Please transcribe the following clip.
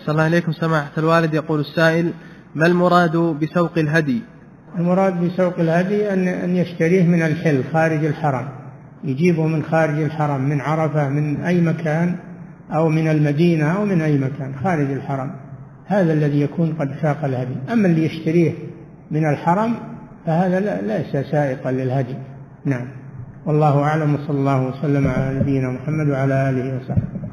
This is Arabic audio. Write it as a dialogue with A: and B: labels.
A: أحسن الله إليكم سماحة الوالد. يقول السائل: ما المراد بسوق الهدي؟
B: المراد بسوق الهدي أن يشتريه من الحل خارج الحرم، يجيبه من خارج الحرم، من عرفة، من أي مكان، أو من المدينة، أو من أي مكان خارج الحرم، هذا الذي يكون قد ساق الهدي. أما اللي يشتريه من الحرم فهذا ليس سائقا للهدي. نعم، والله أعلم، وصلى الله وسلم على نبينا محمد وعلى آله وصحبه.